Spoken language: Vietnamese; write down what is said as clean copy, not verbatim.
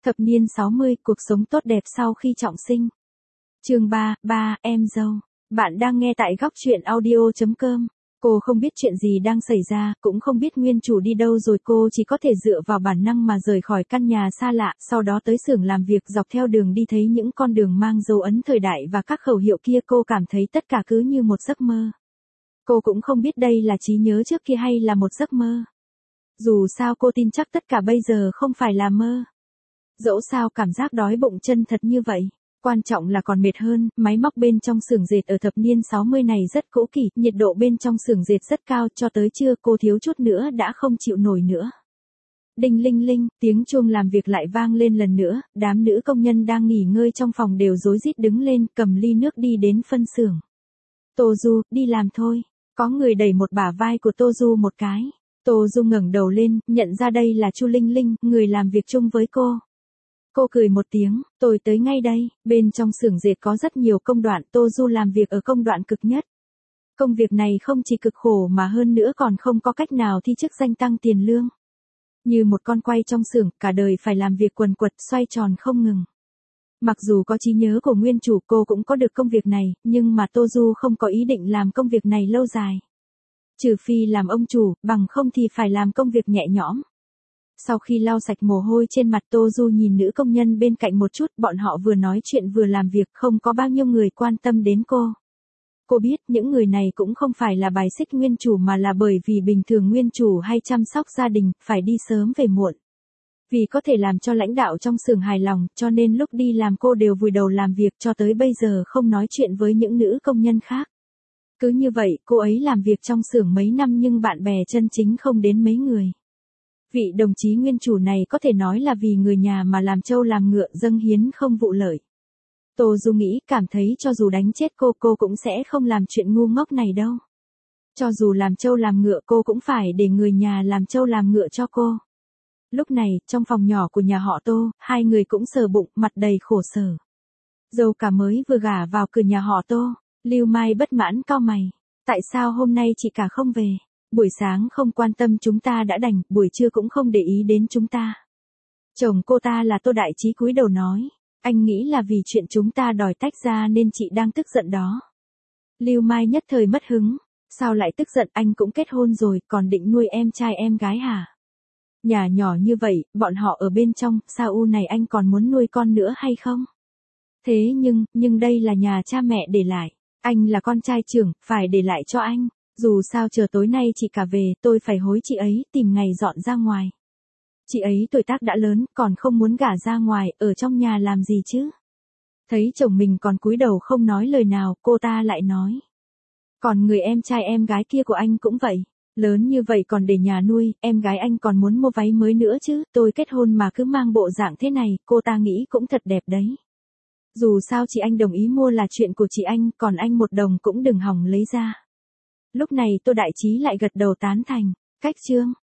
Thập niên 60, cuộc sống tốt đẹp sau khi trọng sinh. Chương 3, em dâu. Bạn đang nghe tại góc truyện audio.com. Cô không biết chuyện gì đang xảy ra, cũng không biết nguyên chủ đi đâu rồi, cô chỉ có thể dựa vào bản năng mà rời khỏi căn nhà xa lạ, sau đó tới xưởng làm việc. Dọc theo đường đi thấy những con đường mang dấu ấn thời đại và các khẩu hiệu kia, cô cảm thấy tất cả cứ như một giấc mơ. Cô cũng không biết đây là trí nhớ trước kia hay là một giấc mơ. Dù sao cô tin chắc tất cả bây giờ không phải là mơ. Dẫu sao cảm giác đói bụng chân thật như vậy. Quan trọng là còn mệt hơn, máy móc bên trong xưởng dệt ở thập niên 60 này rất cũ kỹ, nhiệt độ bên trong xưởng dệt rất cao, cho tới trưa cô thiếu chút nữa đã không chịu nổi nữa. Đinh linh linh, tiếng chuông làm việc lại vang lên lần nữa, đám nữ công nhân đang nghỉ ngơi trong phòng đều rối rít đứng lên, cầm ly nước đi đến phân xưởng. Tô Du, đi làm thôi. Có người đẩy một bả vai của Tô Du một cái. Tô Du ngẩng đầu lên, nhận ra đây là Chu Linh Linh, người làm việc chung với cô. Cô cười một tiếng, tôi tới ngay đây. Bên trong xưởng dệt có rất nhiều công đoạn, Tô Du làm việc ở công đoạn cực nhất. Công việc này không chỉ cực khổ mà hơn nữa còn không có cách nào thi chức danh tăng tiền lương. Như một con quay trong xưởng, cả đời phải làm việc quần quật xoay tròn không ngừng. Mặc dù có trí nhớ của nguyên chủ, cô cũng có được công việc này, nhưng mà Tô Du không có ý định làm công việc này lâu dài. Trừ phi làm ông chủ, bằng không thì phải làm công việc nhẹ nhõm. Sau khi lau sạch mồ hôi trên mặt, Tô Du nhìn nữ công nhân bên cạnh một chút, bọn họ vừa nói chuyện vừa làm việc, không có bao nhiêu người quan tâm đến cô. Cô biết những người này cũng không phải là bài xích nguyên chủ mà là bởi vì bình thường nguyên chủ hay chăm sóc gia đình, phải đi sớm về muộn. Vì có thể làm cho lãnh đạo trong xưởng hài lòng, cho nên lúc đi làm cô đều vùi đầu làm việc cho tới bây giờ không nói chuyện với những nữ công nhân khác. Cứ như vậy, cô ấy làm việc trong xưởng mấy năm nhưng bạn bè chân chính không đến mấy người. Vị đồng chí nguyên chủ này có thể nói là vì người nhà mà làm trâu làm ngựa, dâng hiến không vụ lợi. Tô Du nghĩ, cảm thấy cho dù đánh chết cô cũng sẽ không làm chuyện ngu ngốc này đâu. Cho dù làm trâu làm ngựa cô cũng phải để người nhà làm trâu làm ngựa cho cô. Lúc này, trong phòng nhỏ của nhà họ Tô, hai người cũng sờ bụng, mặt đầy khổ sở. Dâu cả mới vừa gả vào cửa nhà họ Tô, Lưu Mai bất mãn cau mày. Tại sao hôm nay chị cả không về? Buổi sáng không quan tâm chúng ta đã đành, buổi trưa cũng không để ý đến chúng ta. Chồng cô ta là Tô Đại Trí cúi đầu nói, anh nghĩ là vì chuyện chúng ta đòi tách ra nên chị đang tức giận đó. Lưu Mai nhất thời mất hứng, sao lại tức giận, anh cũng kết hôn rồi, còn định nuôi em trai em gái hả? Nhà nhỏ như vậy, bọn họ ở bên trong, sao u này anh còn muốn nuôi con nữa hay không? Thế nhưng đây là nhà cha mẹ để lại, anh là con trai trưởng, phải để lại cho anh. Dù sao chờ tối nay chị cả về, tôi phải hối chị ấy, tìm ngày dọn ra ngoài. Chị ấy tuổi tác đã lớn, còn không muốn gả ra ngoài, ở trong nhà làm gì chứ? Thấy chồng mình còn cúi đầu không nói lời nào, cô ta lại nói. Còn người em trai em gái kia của anh cũng vậy. Lớn như vậy còn để nhà nuôi, em gái anh còn muốn mua váy mới nữa chứ, tôi kết hôn mà cứ mang bộ dạng thế này, cô ta nghĩ cũng thật đẹp đấy. Dù sao chị anh đồng ý mua là chuyện của chị anh, còn anh một đồng cũng đừng hòng lấy ra. Lúc này Tô Đại Trí lại gật đầu tán thành, cách chương.